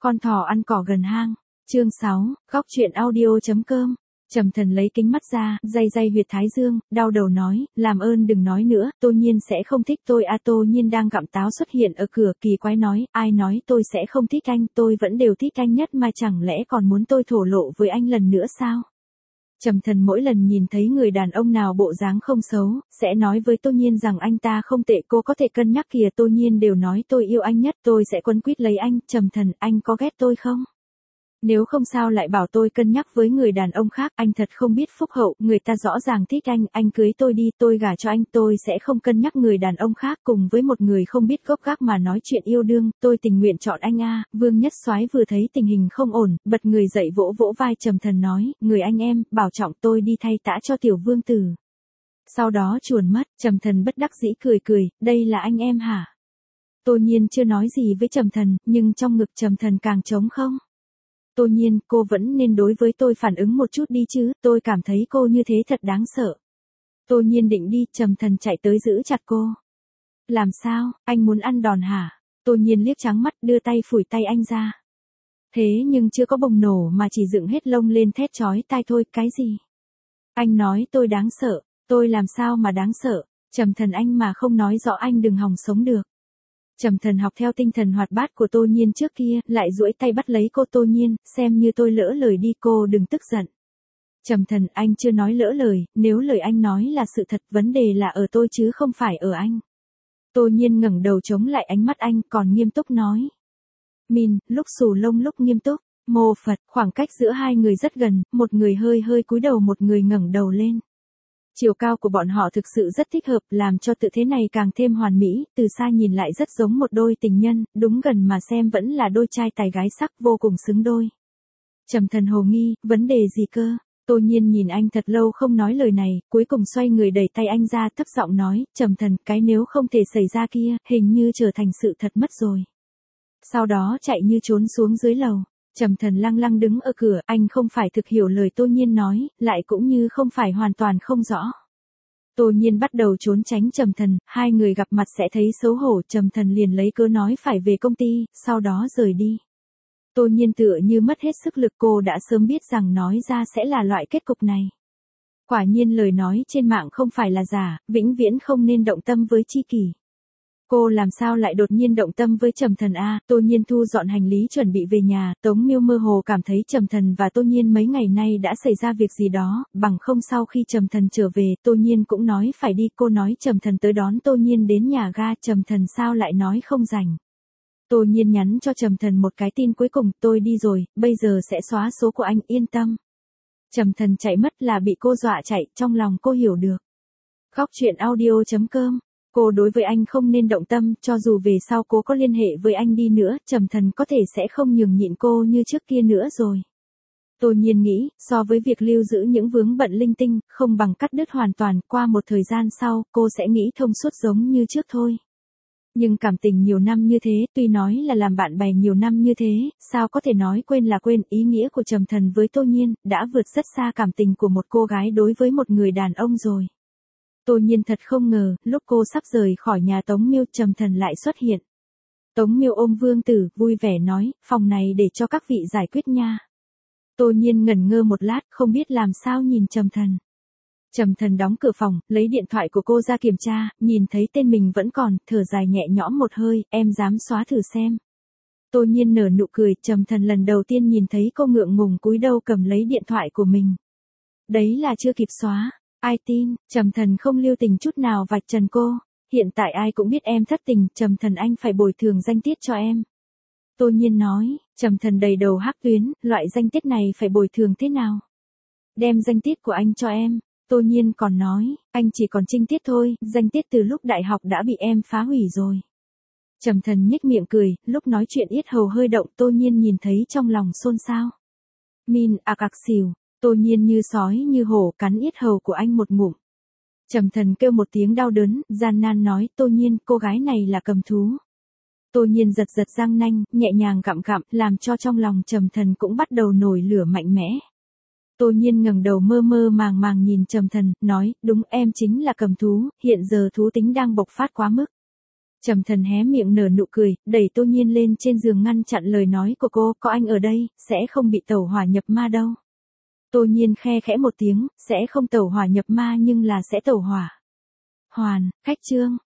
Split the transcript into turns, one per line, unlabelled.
Con thỏ ăn cỏ gần hang. Chương 6, góc truyện audio.com. Trầm Thần lấy kính mắt ra, day huyệt thái dương, đau đầu nói, làm ơn đừng nói nữa, Tô Nhiên sẽ không thích tôi à. Tô Nhiên đang gặm táo xuất hiện ở cửa, kỳ quái nói, ai nói tôi sẽ không thích anh, tôi vẫn đều thích anh nhất mà, chẳng lẽ còn muốn tôi thổ lộ với anh lần nữa sao? Trầm Thần mỗi lần nhìn thấy người đàn ông nào bộ dáng không xấu, sẽ nói với Tô Nhiên rằng anh ta không tệ, cô có thể cân nhắc kìa. Tô Nhiên đều nói tôi yêu anh nhất, tôi sẽ quấn quýt lấy anh. Trầm Thần, anh có ghét tôi không? Nếu không sao lại bảo tôi cân nhắc với người đàn ông khác, anh thật không biết phúc hậu, người ta rõ ràng thích anh cưới tôi đi, tôi gả cho anh, tôi sẽ không cân nhắc người đàn ông khác cùng với một người không biết gốc gác mà nói chuyện yêu đương, tôi tình nguyện chọn anh a. Vương Nhất Soái vừa thấy tình hình không ổn, bật người dậy vỗ vỗ vai Trầm Thần nói, người anh em, bảo trọng tôi đi thay tã cho tiểu vương tử. Sau đó chuồn mất, Trầm Thần bất đắc dĩ cười, đây là anh em hả? Tô Nhiên chưa nói gì với Trầm Thần, nhưng trong ngực Trầm Thần càng trống không. Tô Nhiên, cô vẫn nên đối với tôi phản ứng một chút đi chứ, tôi cảm thấy cô như thế thật đáng sợ. Tô Nhiên định đi, Trầm Thần chạy tới giữ chặt cô. Làm sao, anh muốn ăn đòn hả? Tô Nhiên liếc trắng mắt, đưa tay phủi tay anh ra. Thế nhưng chưa có bùng nổ mà chỉ dựng hết lông lên thét chói tai thôi, cái gì? Anh nói tôi đáng sợ, tôi làm sao mà đáng sợ? Trầm Thần, anh mà không nói rõ anh đừng hòng sống được. Trầm Thần học theo tinh thần hoạt bát của Tô Nhiên trước kia, lại duỗi tay bắt lấy cô. Tô Nhiên, xem như tôi lỡ lời đi, cô đừng tức giận. Trầm Thần, anh chưa nói lỡ lời, nếu lời anh nói là sự thật, vấn đề là ở tôi chứ không phải ở anh. Tô Nhiên ngẩng đầu chống lại ánh mắt anh, còn nghiêm túc nói. Min, lúc xù lông lúc nghiêm túc, mô Phật, khoảng cách giữa hai người rất gần, một người hơi cúi đầu, một người ngẩng đầu lên. Chiều cao của bọn họ thực sự rất thích hợp, làm cho tự thế này càng thêm hoàn mỹ, từ xa nhìn lại rất giống một đôi tình nhân, đúng gần mà xem vẫn là đôi trai tài gái sắc, vô cùng xứng đôi. Trầm Thần hồ nghi, vấn đề gì cơ? Tô Nhiên nhìn anh thật lâu không nói lời này, cuối cùng xoay người đẩy tay anh ra, thấp giọng nói, Trầm Thần, cái nếu không thể xảy ra kia, hình như trở thành sự thật mất rồi. Sau đó chạy như trốn xuống dưới lầu. Trầm Thần lăng lăng đứng ở cửa, anh không phải thực hiểu lời Tô Nhiên nói, lại cũng như không phải hoàn toàn không rõ. Tô Nhiên bắt đầu trốn tránh Trầm Thần, hai người gặp mặt sẽ thấy xấu hổ, Trầm Thần liền lấy cớ nói phải về công ty, sau đó rời đi. Tô Nhiên tựa như mất hết sức lực, cô đã sớm biết rằng nói ra sẽ là loại kết cục này. Quả nhiên lời nói trên mạng không phải là giả, vĩnh viễn không nên động tâm với tri kỷ. Cô làm sao lại đột nhiên động tâm với Trầm Thần a? Tô Nhiên thu dọn hành lý chuẩn bị về nhà, Tống Miêu mơ hồ cảm thấy Trầm Thần và Tô Nhiên mấy ngày nay đã xảy ra việc gì đó, bằng không sau khi Trầm Thần trở về, Tô Nhiên cũng nói phải đi, cô nói Trầm Thần tới đón Tô Nhiên đến nhà ga, Trầm Thần sao lại nói không rảnh. Tô Nhiên nhắn cho Trầm Thần một cái tin cuối cùng, tôi đi rồi, bây giờ sẽ xóa số của anh, yên tâm. Trầm Thần chạy mất là bị cô dọa chạy, trong lòng cô hiểu được. Góc truyện audio.com. Cô đối với anh không nên động tâm, cho dù về sau cô có liên hệ với anh đi nữa, Trầm Thần có thể sẽ không nhường nhịn cô như trước kia nữa rồi. Tô Nhiên nghĩ, so với việc lưu giữ những vướng bận linh tinh, không bằng cắt đứt hoàn toàn, qua một thời gian sau, cô sẽ nghĩ thông suốt giống như trước thôi. Nhưng cảm tình nhiều năm như thế, tuy nói là làm bạn bè nhiều năm như thế, sao có thể nói quên là quên, ý nghĩa của Trầm Thần với Tô Nhiên, đã vượt rất xa cảm tình của một cô gái đối với một người đàn ông rồi. Tô Nhiên thật không ngờ, lúc cô sắp rời khỏi nhà Tống Miêu, Trầm Thần lại xuất hiện. Tống Miêu ôm Vương Tử, vui vẻ nói, phòng này để cho các vị giải quyết nha. Tô Nhiên ngẩn ngơ một lát, không biết làm sao nhìn Trầm Thần. Trầm Thần đóng cửa phòng, lấy điện thoại của cô ra kiểm tra, nhìn thấy tên mình vẫn còn, thở dài nhẹ nhõm một hơi, em dám xóa thử xem. Tô Nhiên nở nụ cười, Trầm Thần lần đầu tiên nhìn thấy cô ngượng ngùng cúi đầu cầm lấy điện thoại của mình. Đấy là chưa kịp xóa. Ai tin, Trầm Thần không lưu tình chút nào vạch trần cô. Hiện tại ai cũng biết em thất tình, Trầm Thần anh phải bồi thường danh tiết cho em. Tô Nhiên nói, Trầm Thần đầy đầu hắc tuyến, loại danh tiết này phải bồi thường thế nào? Đem danh tiết của anh cho em. Tô Nhiên còn nói, anh chỉ còn trinh tiết thôi, danh tiết từ lúc đại học đã bị em phá hủy rồi. Trầm Thần nhếch miệng cười, lúc nói chuyện yết hầu hơi động, Tô Nhiên nhìn thấy trong lòng xôn xao. Min ạc xỉu. Tô Nhiên như sói như hổ cắn yết hầu của anh một ngụm. Trầm Thần kêu một tiếng đau đớn, gian nan nói, Tô Nhiên, cô gái này là cầm thú. Tô Nhiên giật răng nanh, nhẹ nhàng gặm, làm cho trong lòng Trầm Thần cũng bắt đầu nổi lửa mạnh mẽ. Tô Nhiên ngẩng đầu mơ màng nhìn Trầm Thần, nói, đúng em chính là cầm thú, hiện giờ thú tính đang bộc phát quá mức. Trầm Thần hé miệng nở nụ cười, đẩy Tô Nhiên lên trên giường ngăn chặn lời nói của cô, có anh ở đây, sẽ không bị tẩu hỏa nhập ma đâu. Tô Nhiên khe khẽ một tiếng, sẽ không tẩu hỏa nhập ma nhưng là sẽ tẩu hỏa. Hoàn, khách trương.